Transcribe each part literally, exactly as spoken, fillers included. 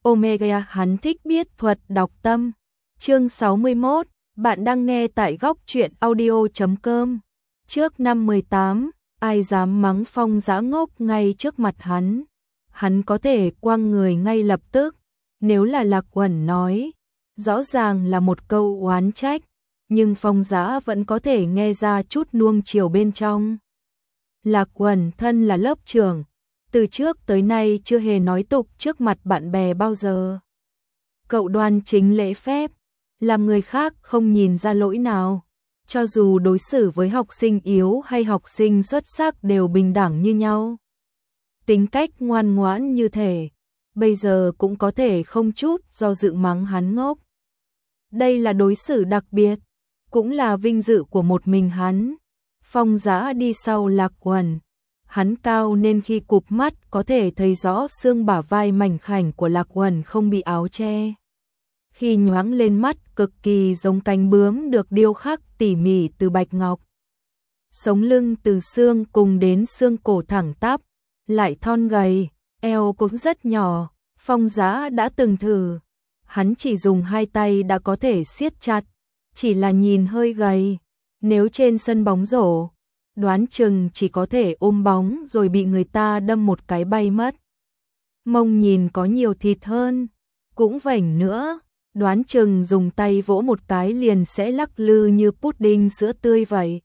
Omega hắn thích biết thuật đọc tâm. Chương sáu mươi mốt, bạn đang nghe tại góc truyện audio chấm com. Trước năm mười tám, ai dám mắng Phong Dã ngốc ngay trước mặt hắn. Hắn có thể quăng người ngay lập tức. Nếu là Lạc Uẩn nói, rõ ràng là một câu oán trách, nhưng Phong Dã vẫn có thể nghe ra chút nuông chiều bên trong. Lạc Uẩn thân là lớp trưởng, từ trước tới nay chưa hề nói tục trước mặt bạn bè bao giờ. Cậu đoan chính lễ phép, làm người khác không nhìn ra lỗi nào, cho dù đối xử với học sinh yếu hay học sinh xuất sắc đều bình đẳng như nhau. Tính cách ngoan ngoãn như thể, bây giờ cũng có thể không chút do dự mắng hắn ngốc. Đây là đối xử đặc biệt, cũng là vinh dự của một mình hắn. Phong Dã đi sau Lạc Uẩn. Hắn cao nên khi cụp mắt có thể thấy rõ xương bả vai mảnh khảnh của Lạc Uẩn không bị áo che. Khi nhoáng lên mắt cực kỳ giống cánh bướm được điêu khắc tỉ mỉ từ bạch ngọc. Sống lưng từ xương cùng đến xương cổ thẳng tắp, lại thon gầy, eo cũng rất nhỏ. Phong Dã đã từng thử, hắn chỉ dùng hai tay đã có thể siết chặt, chỉ là nhìn hơi gầy. Nếu trên sân bóng rổ, đoán chừng chỉ có thể ôm bóng rồi bị người ta đâm một cái bay mất. Mông nhìn có nhiều thịt hơn, cũng vảnh nữa, đoán chừng dùng tay vỗ một cái liền sẽ lắc lư như pudding sữa tươi vậy.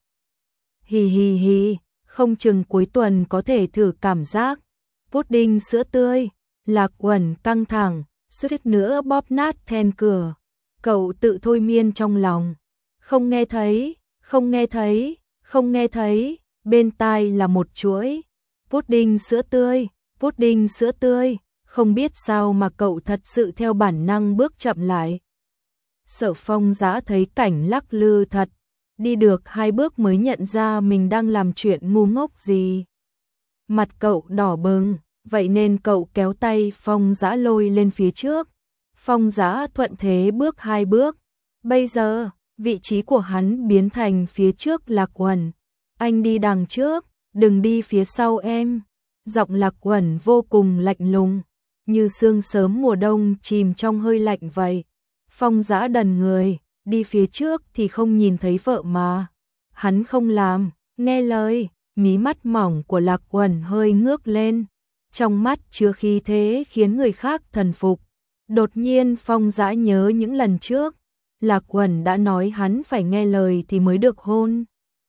Hì hì hì, không chừng cuối tuần có thể thử cảm giác. Pudding sữa tươi, Lạc Uẩn căng thẳng, suýt nữa bóp nát then cửa. Cậu tự thôi miên trong lòng. Không nghe thấy, không nghe thấy, không nghe thấy, bên tai là một chuỗi. Pudding sữa tươi, pudding sữa tươi, không biết sao mà cậu thật sự theo bản năng bước chậm lại. Sợ Phong Dã thấy cảnh lắc lư thật, đi được hai bước mới nhận ra mình đang làm chuyện ngu ngốc gì. Mặt cậu đỏ bừng, vậy nên cậu kéo tay Phong Dã lôi lên phía trước. Phong Dã thuận thế bước hai bước. Bây giờ, vị trí của hắn biến thành phía trước Lạc Uẩn. Anh đi đằng trước, đừng đi phía sau em. Giọng Lạc Uẩn vô cùng lạnh lùng, như sương sớm mùa đông chìm trong hơi lạnh vậy. Phong Dã đần người, đi phía trước thì không nhìn thấy vợ mà. Hắn không làm, nghe lời, mí mắt mỏng của Lạc Uẩn hơi ngước lên. Trong mắt chứa khí thế khiến người khác thần phục. Đột nhiên Phong Dã nhớ những lần trước, Lạc Uẩn đã nói hắn phải nghe lời thì mới được hôn.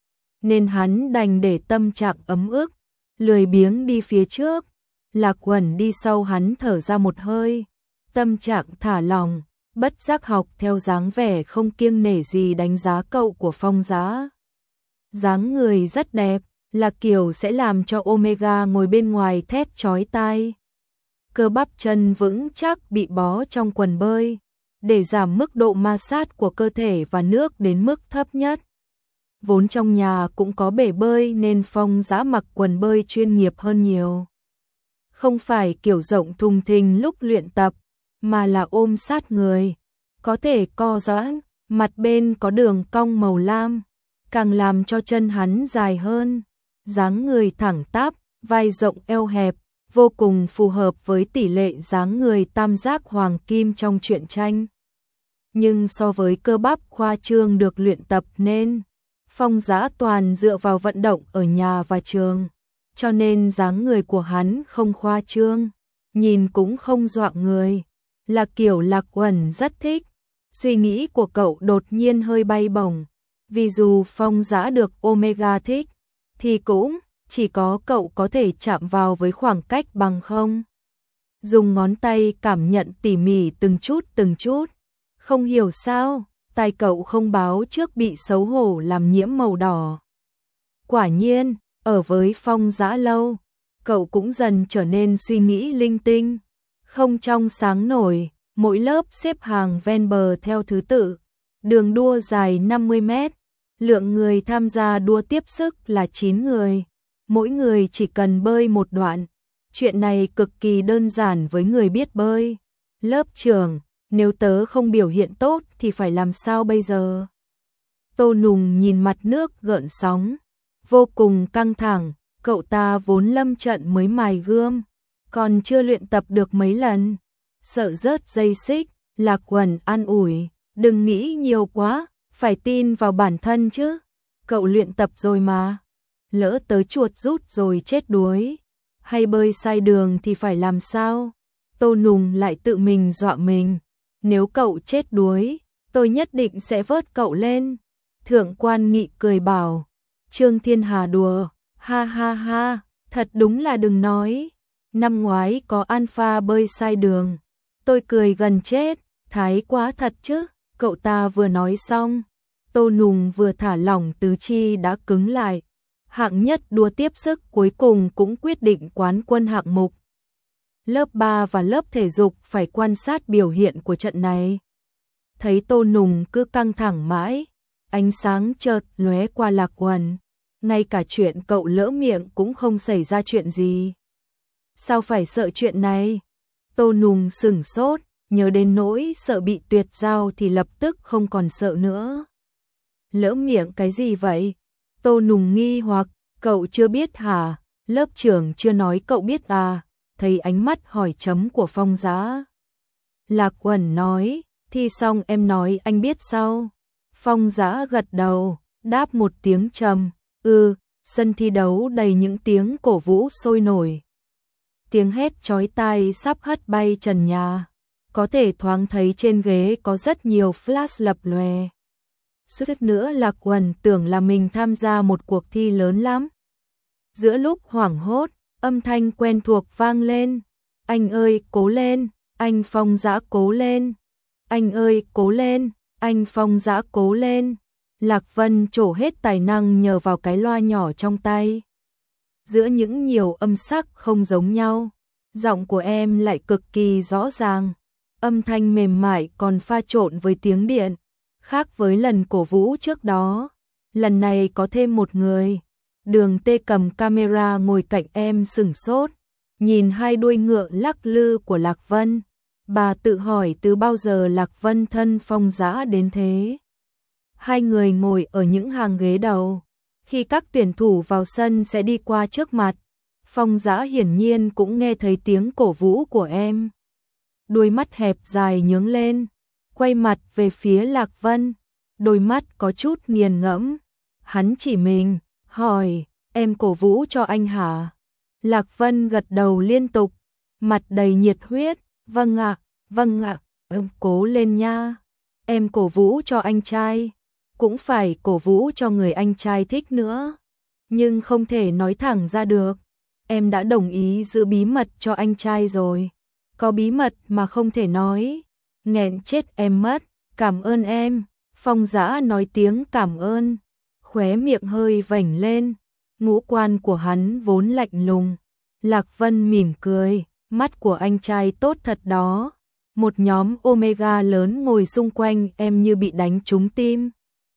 Nên hắn đành để tâm trạng ấm ức, lười biếng đi phía trước. Lạc Uẩn đi sau hắn thở ra một hơi, tâm trạng thả lỏng, bất giác học theo dáng vẻ không kiêng nể gì đánh giá cậu của Phong Dã. Dáng người rất đẹp, là kiểu sẽ làm cho Omega ngồi bên ngoài thét chói tai. Cơ bắp chân vững chắc bị bó trong quần bơi, để giảm mức độ ma sát của cơ thể và nước đến mức thấp nhất. Vốn trong nhà cũng có bể bơi nên Phong Dã mặc quần bơi chuyên nghiệp hơn nhiều. Không phải kiểu rộng thùng thình lúc luyện tập, mà là ôm sát người, có thể co giãn, mặt bên có đường cong màu lam, càng làm cho chân hắn dài hơn. Dáng người thẳng tắp, vai rộng eo hẹp, vô cùng phù hợp với tỷ lệ dáng người tam giác hoàng kim trong truyện tranh. Nhưng so với cơ bắp khoa trương được luyện tập nên, Phong Dã toàn dựa vào vận động ở nhà và trường, cho nên dáng người của hắn không khoa trương, nhìn cũng không dọa người, là kiểu Lạc Uẩn rất thích. Suy nghĩ của cậu đột nhiên hơi bay bổng, vì dù Phong Dã được Omega thích, thì cũng chỉ có cậu có thể chạm vào với khoảng cách bằng không. Dùng ngón tay cảm nhận tỉ mỉ từng chút từng chút. Không hiểu sao, tai cậu không báo trước bị xấu hổ làm nhiễm màu đỏ. Quả nhiên, ở với Phong Dã lâu, cậu cũng dần trở nên suy nghĩ linh tinh. Không trong sáng nổi, mỗi lớp xếp hàng ven bờ theo thứ tự. Đường đua dài năm mươi mét, lượng người tham gia đua tiếp sức là chín người. Mỗi người chỉ cần bơi một đoạn. Chuyện này cực kỳ đơn giản với người biết bơi. Lớp trưởng, nếu tớ không biểu hiện tốt thì phải làm sao bây giờ? Tô Nùng nhìn mặt nước gợn sóng, vô cùng căng thẳng. Cậu ta vốn lâm trận mới mài gươm, còn chưa luyện tập được mấy lần. sợ rớt dây xích, Lạc Quần an ủi, đừng nghĩ nhiều quá, phải tin vào bản thân chứ, cậu luyện tập rồi mà, lỡ tới chuột rút rồi chết đuối, hay bơi sai đường thì phải làm sao? Tô Nùng lại tự mình dọa mình, nếu cậu chết đuối, tôi nhất định sẽ vớt cậu lên. Thượng quan Nghị cười bảo, Trương Thiên Hà đùa, ha ha ha, thật đúng là đừng nói, năm ngoái có Alpha bơi sai đường, tôi cười gần chết, thái quá thật chứ, cậu ta vừa nói xong, Tô Nùng vừa thả lỏng tứ chi đã cứng lại, hạng nhất đua tiếp sức cuối cùng cũng quyết định quán quân hạng mục. Lớp ba và lớp thể dục phải quan sát biểu hiện của trận này. Thấy Tô Nùng cứ căng thẳng mãi, ánh sáng chợt lóe qua Lạc Quần, ngay cả chuyện cậu lỡ miệng cũng không xảy ra chuyện gì. Sao phải sợ chuyện này? Tô Nùng sửng sốt, nhớ đến nỗi sợ bị tuyệt giao thì lập tức không còn sợ nữa. Lỡ miệng cái gì vậy? Tô Nùng nghi hoặc, cậu chưa biết hả? Lớp trưởng chưa nói cậu biết à? Thấy ánh mắt hỏi chấm của Phong Dã. Lạc Quần nói, thi xong em nói anh biết sau. Phong Dã gật đầu, đáp một tiếng trầm, ừ, sân thi đấu đầy những tiếng cổ vũ sôi nổi. Tiếng hét chói tai sắp hất bay trần nhà, có thể thoáng thấy trên ghế có rất nhiều flash lập lòe. Suýt nữa Lạc Quần tưởng là mình tham gia một cuộc thi lớn lắm. Giữa lúc hoảng hốt, âm thanh quen thuộc vang lên. Anh ơi, cố lên, anh Phong Dã cố lên. Anh ơi, cố lên, anh Phong Dã cố lên. Lạc Vân trổ hết tài năng nhờ vào cái loa nhỏ trong tay. Giữa những nhiều âm sắc không giống nhau, giọng của em lại cực kỳ rõ ràng. Âm thanh mềm mại còn pha trộn với tiếng điện. Khác với lần cổ vũ trước đó, lần này có thêm một người. Đường Tê cầm camera ngồi cạnh em sửng sốt, nhìn hai đuôi ngựa lắc lư của Lạc Vân. Bà tự hỏi từ bao giờ Lạc Vân thân Phong Dã đến thế. Hai người ngồi ở những hàng ghế đầu. Khi các tuyển thủ vào sân sẽ đi qua trước mặt, Phong Dã hiển nhiên cũng nghe thấy tiếng cổ vũ của em. Đôi mắt hẹp dài nhướng lên, quay mặt về phía Lạc Vân, đôi mắt có chút nghiền ngẫm. Hắn chỉ mình, hỏi, em cổ vũ cho anh hả? Lạc Vân gật đầu liên tục, mặt đầy nhiệt huyết, vâng ạ, vâng ạ, em cố lên nha. Em cổ vũ cho anh trai, cũng phải cổ vũ cho người anh trai thích nữa. Nhưng không thể nói thẳng ra được, em đã đồng ý giữ bí mật cho anh trai rồi. Có bí mật mà không thể nói, nghẹn chết em mất, cảm ơn em. Phong Dã nói tiếng cảm ơn, khóe miệng hơi vểnh lên, ngũ quan của hắn vốn lạnh lùng. Lạc Vân mỉm cười, mắt của anh trai tốt thật đó. Một nhóm Omega lớn ngồi xung quanh em như bị đánh trúng tim.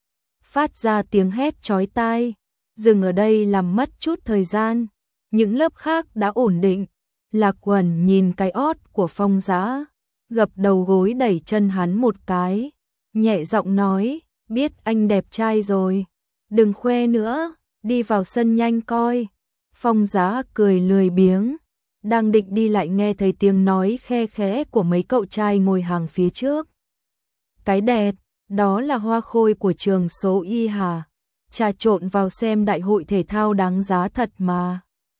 Phát ra tiếng hét chói tai, dừng ở đây làm mất chút thời gian. Những lớp khác đã ổn định. Lạc Quần nhìn cái ót của Phong Dã, gập đầu gối đẩy chân hắn một cái, nhẹ giọng nói, biết anh đẹp trai rồi, đừng khoe nữa, đi vào sân nhanh coi. Phong Dã cười lười biếng, đang định đi lại nghe thấy tiếng nói khe khẽ của mấy cậu trai ngồi hàng phía trước. Cái đẹp, đó là Hoa Khôi của trường số Y hả? Trà trộn vào xem đại hội thể thao đáng giá thật mà.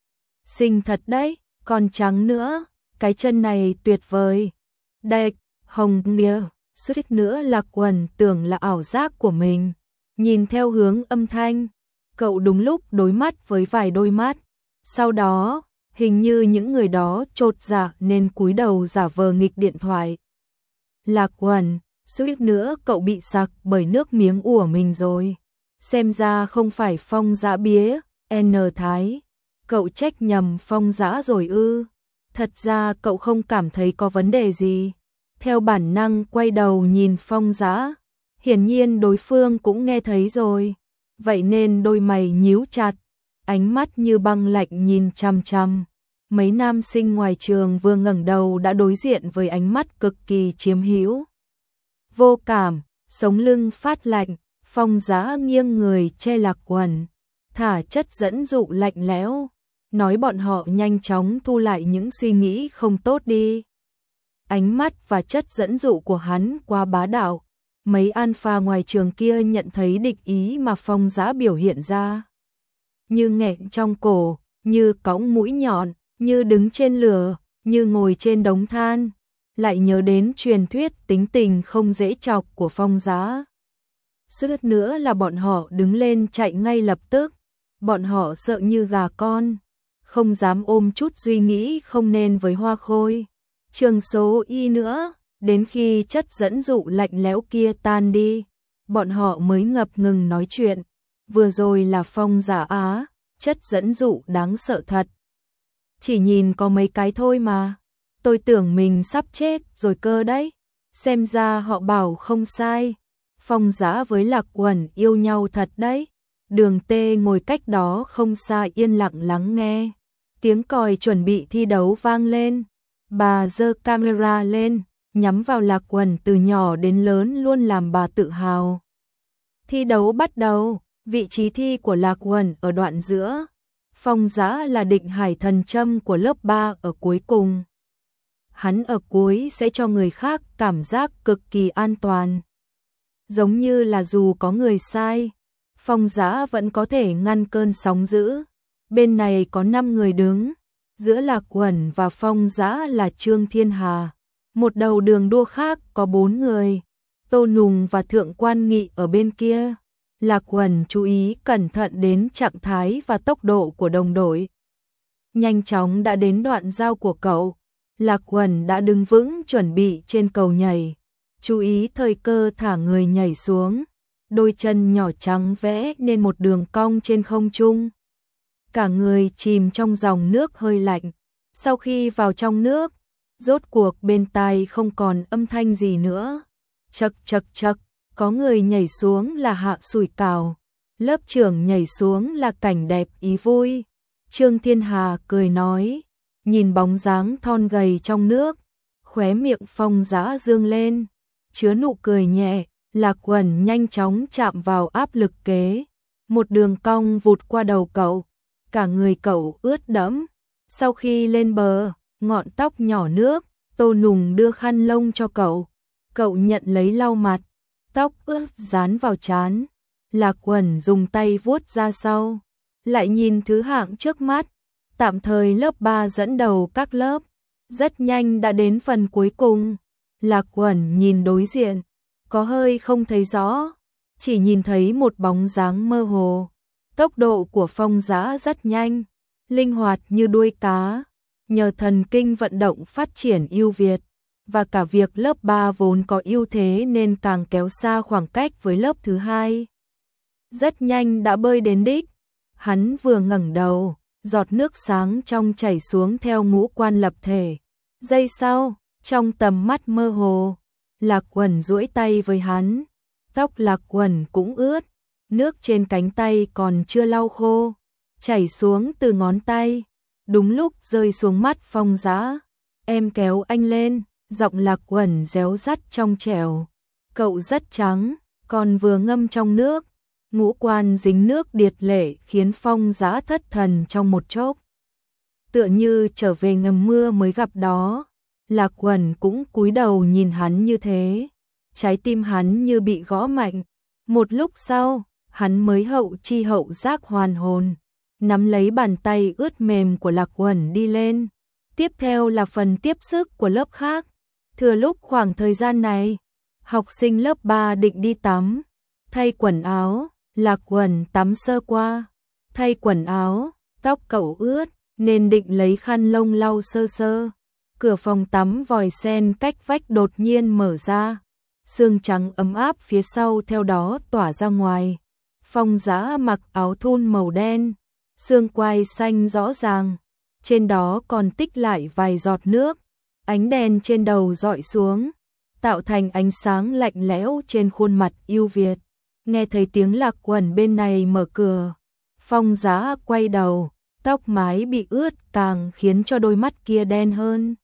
Xinh thật đấy, còn trắng nữa, cái chân này tuyệt vời. Đệch, hồng nghia, suýt nữa Lạc Quần tưởng là ảo giác của mình. Nhìn theo hướng âm thanh, cậu đúng lúc đối mắt với vài đôi mắt. Sau đó, hình như những người đó chột dạ nên cúi đầu giả vờ nghịch điện thoại. Lạc Quần, suýt nữa cậu bị sặc bởi nước miếng của mình rồi. Xem ra không phải Phong Dã bía, N Thái. Cậu trách nhầm Phong Dã rồi ư? Thật ra cậu không cảm thấy có vấn đề gì. Theo bản năng quay đầu nhìn Phong Dã, hiển nhiên đối phương cũng nghe thấy rồi. Vậy nên đôi mày nhíu chặt, ánh mắt như băng lạnh nhìn chằm chằm. Mấy nam sinh ngoài trường vừa ngẩng đầu đã đối diện với ánh mắt cực kỳ chiếm hữu. Vô cảm, sống lưng phát lạnh, Phong Dã nghiêng người che Lạc Quần, thả chất dẫn dụ lạnh lẽo, nói bọn họ nhanh chóng thu lại những suy nghĩ không tốt đi. ánh mắt và chất dẫn dụ của hắn quá bá đạo. Mấy alpha ngoài trường kia nhận thấy địch ý mà Phong Dã biểu hiện ra. Như nghẹn trong cổ, như cõng mũi nhọn, như đứng trên lửa, như ngồi trên đống than. Lại nhớ đến truyền thuyết tính tình không dễ chọc của Phong Dã. Suýt nữa là bọn họ đứng lên chạy ngay lập tức. Bọn họ sợ như gà con, không dám ôm chút suy nghĩ không nên với Hoa Khôi, Trường Số Y nữa. Đến khi chất dẫn dụ lạnh lẽo kia tan đi, bọn họ mới ngập ngừng nói chuyện. Vừa rồi là Phong Dã á, chất dẫn dụ đáng sợ thật. Chỉ nhìn có mấy cái thôi mà, tôi tưởng mình sắp chết rồi cơ đấy. Xem ra họ bảo không sai, Phong Dã với Lạc Uẩn yêu nhau thật đấy. Đường Tê ngồi cách đó không xa yên lặng lắng nghe. Tiếng còi chuẩn bị thi đấu vang lên. Bà giơ camera lên, nhắm vào Lạc Uẩn từ nhỏ đến lớn luôn làm bà tự hào. Thi đấu bắt đầu, vị trí thi của Lạc Uẩn ở đoạn giữa. Phong Dã là định hải thần châm của lớp ba ở cuối cùng. Hắn ở cuối sẽ cho người khác cảm giác cực kỳ an toàn. Giống như là dù có người sai, Phong Dã vẫn có thể ngăn cơn sóng dữ. Bên này có năm người đứng, giữa Lạc Uẩn và Phong Dã là Trương Thiên Hà. Một đầu đường đua khác có bốn người, Tô Nùng và Thượng Quan Nghị ở bên kia. Lạc Uẩn chú ý cẩn thận đến trạng thái và tốc độ của đồng đội. Nhanh chóng đã đến đoạn giao của cậu. Lạc Uẩn đã đứng vững chuẩn bị trên cầu nhảy. Chú ý thời cơ thả người nhảy xuống. Đôi chân nhỏ trắng vẽ nên một đường cong trên không trung. Cả người chìm trong dòng nước hơi lạnh. Sau khi vào trong nước, rốt cuộc bên tai không còn âm thanh gì nữa. Chậc chậc chậc, có người nhảy xuống là Hạ Sủi Cảo. Lớp trưởng nhảy xuống là Cảnh Đẹp Ý Vui. Trương Thiên Hà cười nói, nhìn bóng dáng thon gầy trong nước, khóe miệng Phong Dã dương lên, chứa nụ cười nhẹ. Lạc Uẩn nhanh chóng chạm vào áp lực kế, một đường cong vụt qua đầu cậu, cả người cậu ướt đẫm. Sau khi lên bờ, ngọn tóc nhỏ nước, Tô Nùng đưa khăn lông cho cậu, cậu nhận lấy lau mặt, tóc ướt dán vào trán. Lạc Uẩn dùng tay vuốt ra sau, lại nhìn thứ hạng trước mắt, tạm thời lớp ba dẫn đầu các lớp, rất nhanh đã đến phần cuối cùng. Lạc Uẩn nhìn đối diện, có hơi không thấy rõ, chỉ nhìn thấy một bóng dáng mơ hồ. Tốc độ của Phong Dã rất nhanh, linh hoạt như đuôi cá, nhờ thần kinh vận động phát triển ưu việt, và cả việc lớp ba vốn có ưu thế nên càng kéo xa khoảng cách với lớp thứ hai. Rất nhanh đã bơi đến đích, hắn vừa ngẩng đầu, giọt nước sáng trong chảy xuống theo ngũ quan lập thể. Giây sau, trong tầm mắt mơ hồ, Lạc Uẩn duỗi tay với hắn, tóc Lạc Uẩn cũng ướt, nước trên cánh tay còn chưa lau khô, chảy xuống từ ngón tay, đúng lúc rơi xuống mắt Phong Dã. Em kéo anh lên, giọng Lạc Uẩn réo rắt trong trẻo. Cậu rất trắng, còn vừa ngâm trong nước, ngũ quan dính nước điệt lệ khiến Phong Dã thất thần trong một chốc. Tựa như trở về ngầm mưa mới gặp đó. Lạc Uẩn cũng cúi đầu nhìn hắn như thế, trái tim hắn như bị gõ mạnh. Một lúc sau, hắn mới hậu chi hậu giác hoàn hồn, nắm lấy bàn tay ướt mềm của Lạc Uẩn đi lên. Tiếp theo là phần tiếp sức của lớp khác. Thừa lúc khoảng thời gian này, học sinh lớp ba định đi tắm, thay quần áo. Lạc Uẩn tắm sơ qua, thay quần áo, tóc cậu ướt nên định lấy khăn lông lau sơ sơ. Cửa phòng tắm vòi sen cách vách đột nhiên mở ra, sương trắng ấm áp phía sau theo đó tỏa ra ngoài. Phong Dã mặc áo thun màu đen, xương quai xanh rõ ràng, trên đó còn tích lại vài giọt nước. Ánh đèn trên đầu rọi xuống, tạo thành ánh sáng lạnh lẽo trên khuôn mặt yêu Việt. Nghe thấy tiếng Lạc Uẩn bên này mở cửa, Phong Dã quay đầu, tóc mái bị ướt càng khiến cho đôi mắt kia đen hơn.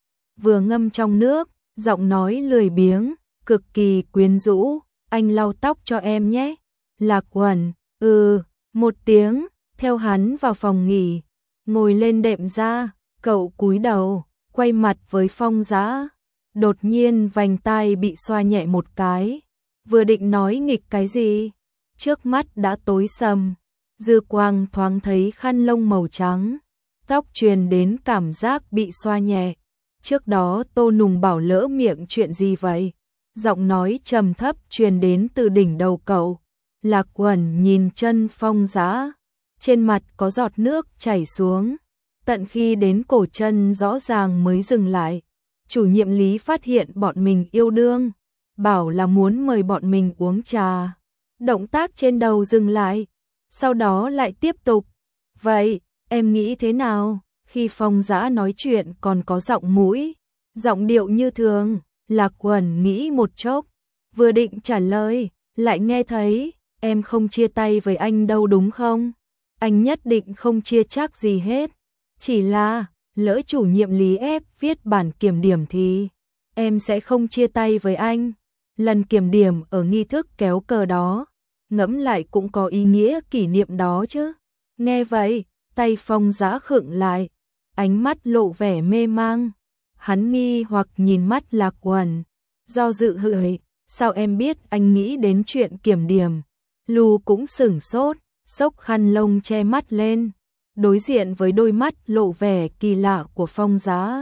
Vừa ngâm trong nước, giọng nói lười biếng, cực kỳ quyến rũ, anh lau tóc cho em nhé. Lạc Uẩn, ừ, một tiếng, theo hắn vào phòng nghỉ, ngồi lên đệm ra, cậu cúi đầu, quay mặt với Phong Dã. Đột nhiên vành tai bị xoa nhẹ một cái, vừa định nói nghịch cái gì, trước mắt đã tối sầm, dư quang thoáng thấy khăn lông màu trắng, tóc truyền đến cảm giác bị xoa nhẹ. Trước đó Tô Nùng bảo lỡ miệng chuyện gì vậy? Giọng nói trầm thấp truyền đến từ đỉnh đầu cậu. Lạc Uẩn nhìn chân Phong Dã, trên mặt có giọt nước chảy xuống, tận khi đến cổ chân rõ ràng mới dừng lại. Chủ nhiệm Lý phát hiện bọn mình yêu đương, bảo là muốn mời bọn mình uống trà. Động tác trên đầu dừng lại, sau đó lại tiếp tục. Vậy, em nghĩ thế nào? Khi Phong Dã nói chuyện còn có giọng mũi, giọng điệu như thường, Lạc Uẩn nghĩ một chốc, vừa định trả lời, lại nghe thấy, em không chia tay với anh đâu đúng không? Anh nhất định không chia chắc gì hết, chỉ là, lỡ chủ nhiệm Lý ép viết bản kiểm điểm thì, em sẽ không chia tay với anh. Lần kiểm điểm ở nghi thức kéo cờ đó, ngẫm lại cũng có ý nghĩa kỷ niệm đó chứ. Nghe vậy, tay Phong Dã khựng lại, ánh mắt lộ vẻ mê mang. Hắn nghi hoặc nhìn mắt Lạc Uẩn, do dự hửi, sao em biết anh nghĩ đến chuyện kiểm điểm? Lu cũng sửng sốt, xốc khăn lông che mắt lên, đối diện với đôi mắt lộ vẻ kỳ lạ của Phong Dã.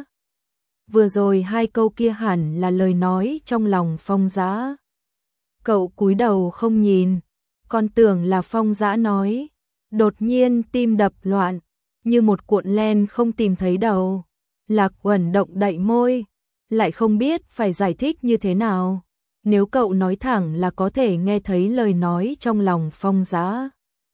Vừa rồi hai câu kia hẳn là lời nói trong lòng Phong Dã. Cậu cúi đầu không nhìn, còn tưởng là Phong Dã nói. Đột nhiên tim đập loạn, như một cuộn len không tìm thấy đầu. Lạc Uẩn động đậy môi, lại không biết phải giải thích như thế nào. Nếu cậu nói thẳng là có thể nghe thấy lời nói trong lòng Phong Dã,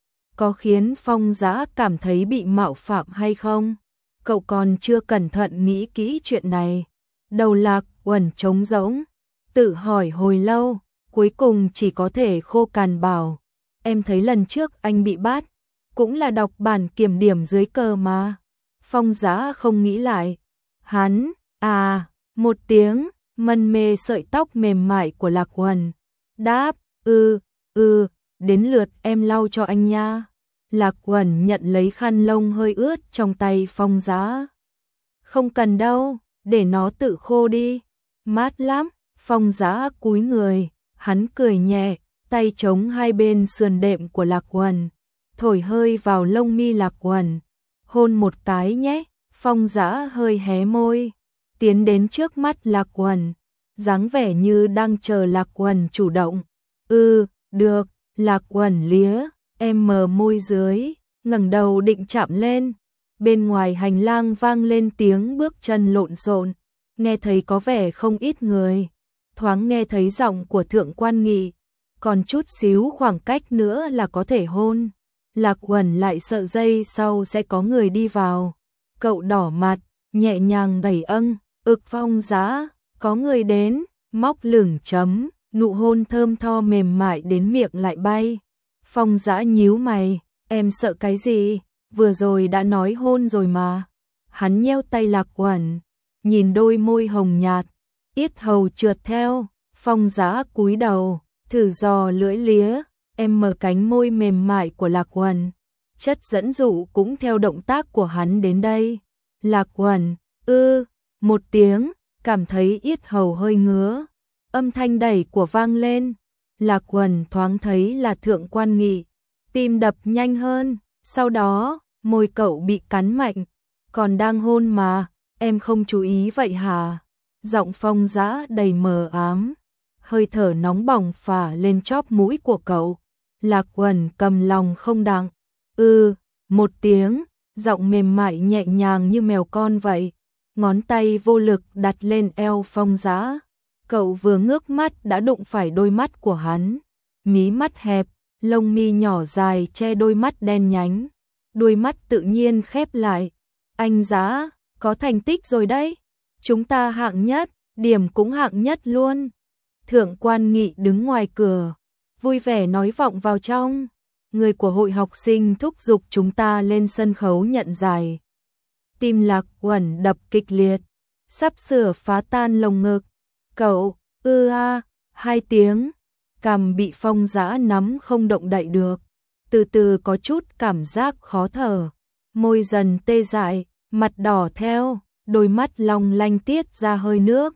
có khiến Phong Dã cảm thấy bị mạo phạm hay không? Cậu còn chưa cẩn thận nghĩ kỹ chuyện này. Đầu Lạc Uẩn trống rỗng, tự hỏi hồi lâu, cuối cùng chỉ có thể khô cằn bảo, em thấy lần trước anh bị bắt, cũng là đọc bản kiểm điểm dưới cờ mà. Phong Dã không nghĩ lại, hắn, à, một tiếng, mân mê sợi tóc mềm mại của Lạc Uẩn, đáp, ư, ư, đến lượt em lau cho anh nha. Lạc Uẩn nhận lấy khăn lông hơi ướt trong tay Phong Dã. Không cần đâu, để nó tự khô đi, mát lắm. Phong Dã cúi người, hắn cười nhẹ, tay chống hai bên sườn đệm của Lạc Uẩn, thổi hơi vào lông mi Lạc Uẩn, hôn một cái nhé. Phong Dã hơi hé môi, tiến đến trước mắt Lạc Uẩn, dáng vẻ như đang chờ Lạc Uẩn chủ động. Ừ, được. Lạc Uẩn lía, em mờ môi dưới, ngẩng đầu định chạm lên. Bên ngoài hành lang vang lên tiếng bước chân lộn xộn, nghe thấy có vẻ không ít người. Thoáng nghe thấy giọng của Thượng Quan Nghị, còn chút xíu khoảng cách nữa là có thể hôn. Lạc Uẩn lại sợ giây sau sẽ có người đi vào. Cậu đỏ mặt, nhẹ nhàng đẩy âng, ực. Phong Dã, có người đến, móc lửng chấm, nụ hôn thơm tho mềm mại đến miệng lại bay. Phong Dã nhíu mày, em sợ cái gì, vừa rồi đã nói hôn rồi mà. Hắn nheo tay Lạc Uẩn, nhìn đôi môi hồng nhạt, yết hầu trượt theo. Phong Dã cúi đầu, thử dò lưỡi lía, em mở cánh môi mềm mại của Lạc Uẩn. Chất dẫn dụ cũng theo động tác của hắn đến đây. Lạc Uẩn, ư, một tiếng, cảm thấy yết hầu hơi ngứa. Âm thanh đẩy của vang lên. Lạc Uẩn thoáng thấy là Thượng Quan Nghị, tim đập nhanh hơn. Sau đó, môi cậu bị cắn mạnh. Còn đang hôn mà, em không chú ý vậy hả? Giọng Phong Dã đầy mờ ám, hơi thở nóng bỏng phả lên chóp mũi của cậu. Lạc Uẩn cầm lòng không đặng. Ừ, một tiếng, giọng mềm mại nhẹ nhàng như mèo con vậy. Ngón tay vô lực đặt lên eo Phong Dã. Cậu vừa ngước mắt đã đụng phải đôi mắt của hắn. Mí mắt hẹp, lông mi nhỏ dài che đôi mắt đen nhánh. Đôi mắt tự nhiên khép lại. Anh Dã, có thành tích rồi đấy. Chúng ta hạng nhất, điểm cũng hạng nhất luôn. Thượng Quan Nghị đứng ngoài cửa, vui vẻ nói vọng vào trong. Người của hội học sinh thúc giục chúng ta lên sân khấu nhận giải. Tim Lạc Uẩn đập kịch liệt, sắp sửa phá tan lồng ngực. Cậu, ư a, hai tiếng, cằm bị Phong Dã nắm không động đậy được. Từ từ có chút cảm giác khó thở, môi dần tê dại, mặt đỏ theo, đôi mắt long lanh tiết ra hơi nước.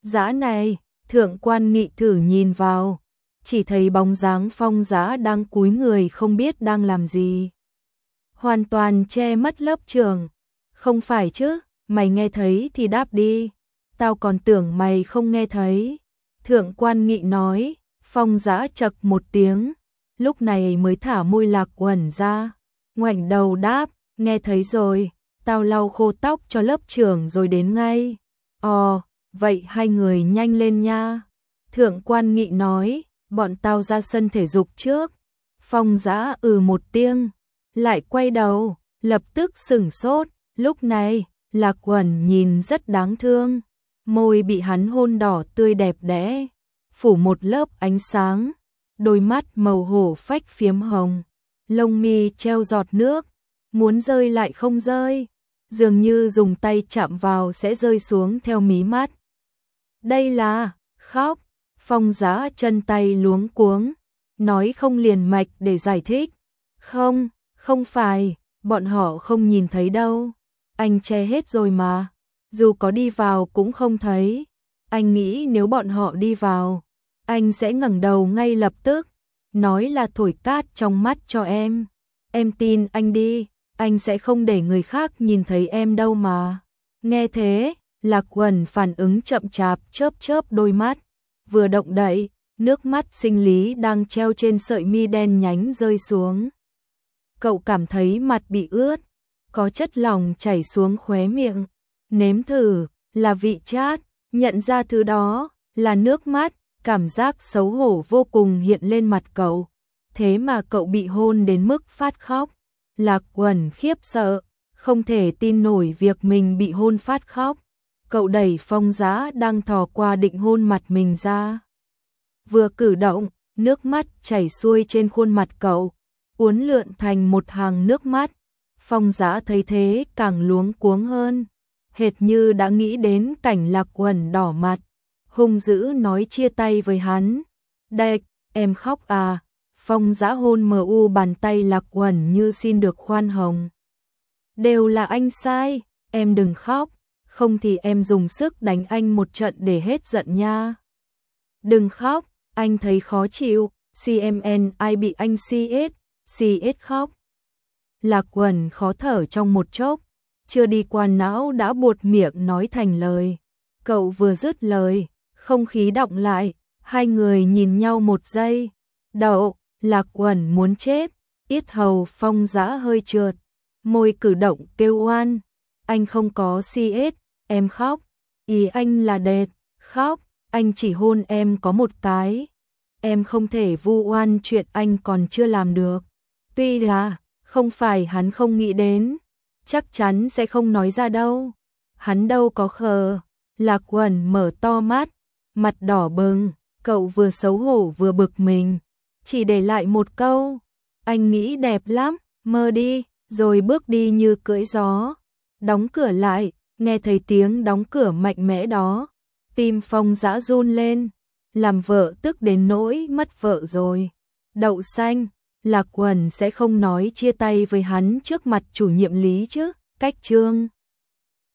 Dã này, Thượng Quan Nghị thử nhìn vào, chỉ thấy bóng dáng Phong Dã đang cúi người không biết đang làm gì. Hoàn toàn che mất lớp trường. Không phải chứ, mày nghe thấy thì đáp đi. Tao còn tưởng mày không nghe thấy. Thượng Quan Nghị nói, Phong Dã chậc một tiếng, lúc này mới thả môi Lạc Uẩn ra, ngoảnh đầu đáp, nghe thấy rồi, tao lau khô tóc cho lớp trưởng rồi đến ngay. Ồ, vậy hai người nhanh lên nha. Thượng Quan Nghị nói, bọn tao ra sân thể dục trước. Phong Dã ừ một tiếng, lại quay đầu, lập tức sửng sốt, lúc này, Lạc Uẩn nhìn rất đáng thương, môi bị hắn hôn đỏ tươi đẹp đẽ, phủ một lớp ánh sáng, đôi mắt màu hổ phách phiếm hồng, lông mi treo giọt nước, muốn rơi lại không rơi, dường như dùng tay chạm vào sẽ rơi xuống theo mí mắt. Đây là khóc. Phong Dã chân tay luống cuống, nói không liền mạch để giải thích. Không, không phải, bọn họ không nhìn thấy đâu. Anh che hết rồi mà, dù có đi vào cũng không thấy. Anh nghĩ nếu bọn họ đi vào, anh sẽ ngẩng đầu ngay lập tức, nói là thổi cát trong mắt cho em. Em tin anh đi, anh sẽ không để người khác nhìn thấy em đâu mà. Nghe thế, Lạc Uẩn phản ứng chậm chạp chớp chớp đôi mắt. Vừa động đậy, nước mắt sinh lý đang treo trên sợi mi đen nhánh rơi xuống. Cậu cảm thấy mặt bị ướt, có chất lỏng chảy xuống khóe miệng. Nếm thử, là vị chát, nhận ra thứ đó, là nước mắt, cảm giác xấu hổ vô cùng hiện lên mặt cậu. Thế mà cậu bị hôn đến mức phát khóc. Lạc Uẩn khiếp sợ, không thể tin nổi việc mình bị hôn phát khóc. Cậu đẩy Phong Dã đang thò qua định hôn mặt mình ra. Vừa cử động, nước mắt chảy xuôi trên khuôn mặt cậu, uốn lượn thành một hàng nước mắt. Phong Dã thấy thế càng luống cuống hơn, hệt như đã nghĩ đến cảnh Lạc Uẩn đỏ mặt, hung dữ nói chia tay với hắn. Đệch, em khóc à? Phong Dã hôn mờ u bàn tay Lạc Uẩn như xin được khoan hồng. Đều là anh sai, em đừng khóc, không thì em dùng sức đánh anh một trận để hết giận nha. Đừng khóc, anh thấy khó chịu, xê em en ai bị anh xê ét, xê ét khóc. Lạc Uẩn khó thở trong một chốc, chưa đi qua não đã buột miệng nói thành lời. Cậu vừa dứt lời, không khí đọng lại, hai người nhìn nhau một giây. Đậu, Lạc Uẩn muốn chết, yết hầu Phong Dã hơi trượt, môi cử động kêu oan. Anh không có xê ét, em khóc. Ý anh là đệt, khóc, anh chỉ hôn em có một cái. Em không thể vu oan chuyện anh còn chưa làm được. Tuy là, không phải hắn không nghĩ đến, chắc chắn sẽ không nói ra đâu. Hắn đâu có khờ. Lạc Uẩn mở to mắt, mặt đỏ bừng, cậu vừa xấu hổ vừa bực mình, chỉ để lại một câu, anh nghĩ đẹp lắm, mơ đi, rồi bước đi như cưỡi gió. Đóng cửa lại, nghe thấy tiếng đóng cửa mạnh mẽ đó, tim Phong Dã run lên, làm vợ tức đến nỗi mất vợ rồi. Đậu xanh, Lạc Uẩn sẽ không nói chia tay với hắn trước mặt chủ nhiệm Lý chứ, cách trương.